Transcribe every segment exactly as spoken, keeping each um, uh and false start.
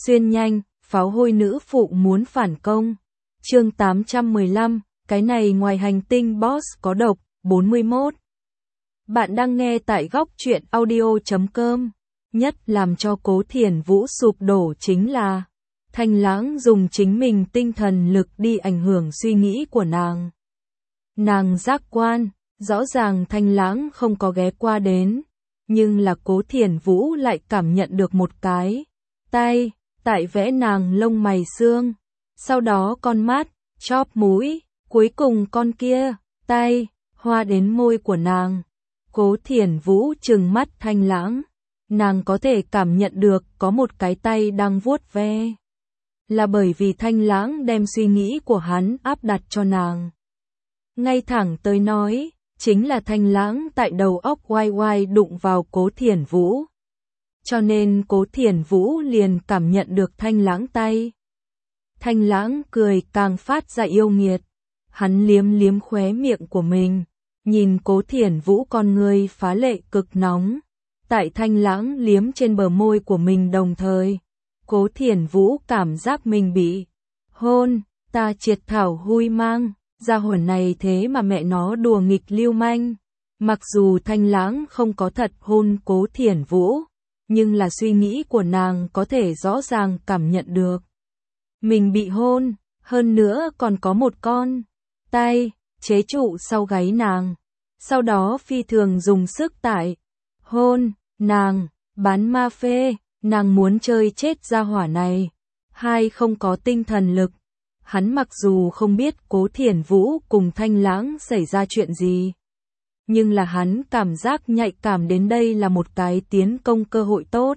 Xuyên nhanh, pháo hôi nữ phụ muốn phản công. Chương tám trăm mười lăm, cái này ngoài hành tinh boss có độc, bốn mươi mốt. Bạn đang nghe tại góc truyện audio chấm com. Nhất làm cho Cố Thiển Vũ sụp đổ chính là Thanh Lãng dùng chính mình tinh thần lực đi ảnh hưởng suy nghĩ của nàng. Nàng giác quan, rõ ràng Thanh Lãng không có ghé qua đến, nhưng là Cố Thiển Vũ lại cảm nhận được một cái tay tại vẽ nàng lông mày xương, sau đó con mắt, chóp mũi, cuối cùng con kia, tay, hoa đến môi của nàng. Cố Thiển Vũ trừng mắt Thanh Lãng, nàng có thể cảm nhận được có một cái tay đang vuốt ve. Là bởi vì Thanh Lãng đem suy nghĩ của hắn áp đặt cho nàng. Ngay thẳng tới nói, chính là Thanh Lãng tại đầu óc oai oai đụng vào Cố Thiển Vũ. Cho nên Cố Thiển Vũ liền cảm nhận được Thanh Lãng tay. Thanh Lãng cười càng phát ra yêu nghiệt. Hắn liếm liếm khóe miệng của mình, nhìn Cố Thiển Vũ con người phá lệ cực nóng. Tại Thanh Lãng liếm trên bờ môi của mình đồng thời, Cố Thiển Vũ cảm giác mình bị hôn, ta triệt thảo hui mang, gia hỏa này thế mà mẹ nó đùa nghịch lưu manh. Mặc dù Thanh Lãng không có thật hôn Cố Thiển Vũ, nhưng là suy nghĩ của nàng có thể rõ ràng cảm nhận được. Mình bị hôn, hơn nữa còn có một con tay chế trụ sau gáy nàng. Sau đó phi thường dùng sức tại hôn nàng, bán ma phê, nàng muốn chơi chết gia hỏa này. Hai không có tinh thần lực. Hắn mặc dù không biết Cố Thiển Vũ cùng Thanh Lãng xảy ra chuyện gì, nhưng là hắn cảm giác nhạy cảm đến đây là một cái tiến công cơ hội tốt.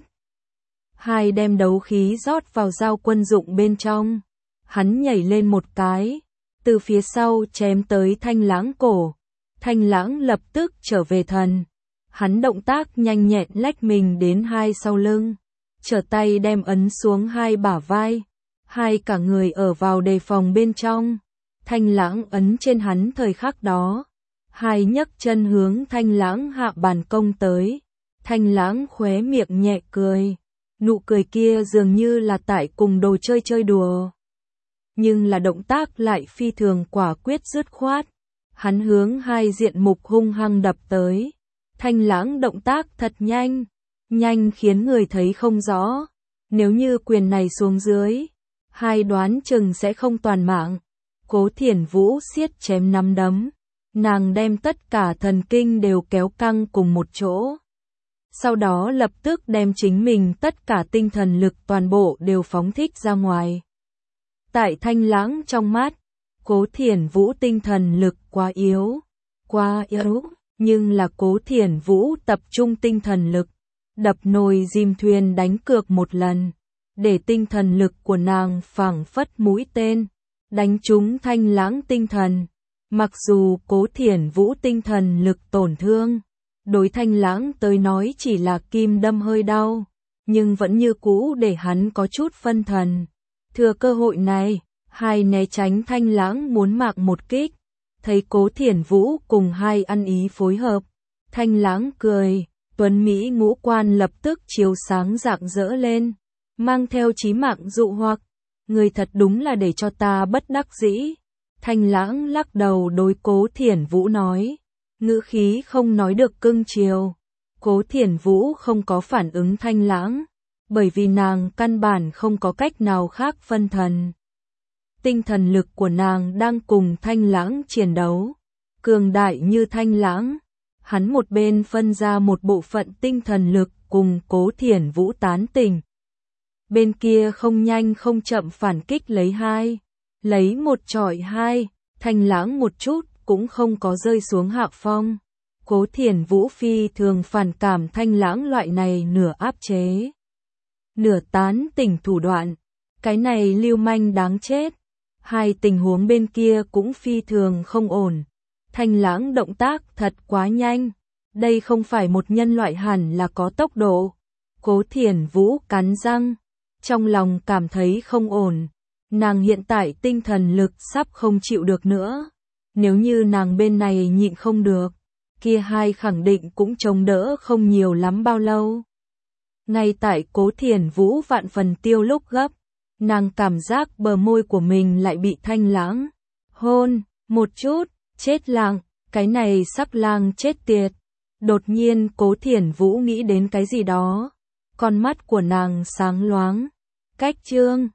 Hai đem đấu khí rót vào dao quân dụng bên trong. Hắn nhảy lên một cái, từ phía sau chém tới Thanh Lãng cổ. Thanh Lãng lập tức trở về thần. Hắn động tác nhanh nhẹn lách mình đến hai sau lưng, trở tay đem ấn xuống hai bả vai. Hai cả người ở vào đề phòng bên trong. Thanh Lãng ấn trên hắn thời khắc đó. Hai nhấc chân hướng Thanh Lãng hạ bàn công tới. Thanh Lãng khóe miệng nhẹ cười. Nụ cười kia dường như là tại cùng đồ chơi chơi đùa. Nhưng là động tác lại phi thường quả quyết dứt khoát. Hắn hướng hai diện mục hung hăng đập tới. Thanh Lãng động tác thật nhanh. Nhanh khiến người thấy không rõ. Nếu như quyền này xuống dưới, hai đoán chừng sẽ không toàn mạng. Cố Thiển Vũ siết chém nắm đấm. Nàng đem tất cả thần kinh đều kéo căng cùng một chỗ. Sau đó lập tức đem chính mình tất cả tinh thần lực toàn bộ đều phóng thích ra ngoài. Tại Thanh Lãng trong mắt, Cố Thiển Vũ tinh thần lực quá yếu. Quá yếu, nhưng là Cố Thiển Vũ tập trung tinh thần lực. Đập nồi dìm thuyền đánh cược một lần. Để tinh thần lực của nàng phảng phất mũi tên, đánh trúng Thanh Lãng tinh thần. Mặc dù Cố Thiển Vũ tinh thần lực tổn thương, đối Thanh Lãng tới nói chỉ là kim đâm hơi đau, nhưng vẫn như cũ để hắn có chút phân thần. Thừa cơ hội này, hai né tránh Thanh Lãng muốn mạc một kích. Thấy Cố Thiển Vũ cùng hai ăn ý phối hợp, Thanh Lãng cười, tuấn mỹ ngũ quan lập tức chiếu sáng rạng rỡ lên, mang theo chí mạng dụ hoặc. Người thật đúng là để cho ta bất đắc dĩ. Thanh Lãng lắc đầu đối Cố Thiển Vũ nói, ngữ khí không nói được cưng chiều. Cố Thiển Vũ không có phản ứng Thanh Lãng, bởi vì nàng căn bản không có cách nào khác phân thần. Tinh thần lực của nàng đang cùng Thanh Lãng chiến đấu. Cường đại như Thanh Lãng, hắn một bên phân ra một bộ phận tinh thần lực cùng Cố Thiển Vũ tán tỉnh. Bên kia không nhanh không chậm phản kích lấy hai. Lấy một chọi hai, Thanh Lãng một chút cũng không có rơi xuống hạ phong. Cố Thiển Vũ phi thường phản cảm Thanh Lãng loại này nửa áp chế, nửa tán tỉnh thủ đoạn. Cái này lưu manh đáng chết. Hai tình huống bên kia cũng phi thường không ổn. Thanh Lãng động tác thật quá nhanh. Đây không phải một nhân loại hẳn là có tốc độ. Cố Thiển Vũ cắn răng, trong lòng cảm thấy không ổn. Nàng hiện tại tinh thần lực sắp không chịu được nữa. Nếu như nàng bên này nhịn không được, kia hai khẳng định cũng chống đỡ không nhiều lắm bao lâu. Ngay tại Cố Thiển Vũ vạn phần tiêu lúc gấp, nàng cảm giác bờ môi của mình lại bị Thanh Lãng hôn một chút, chết lặng, cái này sắc lang chết tiệt. Đột nhiên Cố Thiển Vũ nghĩ đến cái gì đó, con mắt của nàng sáng loáng. Cách chương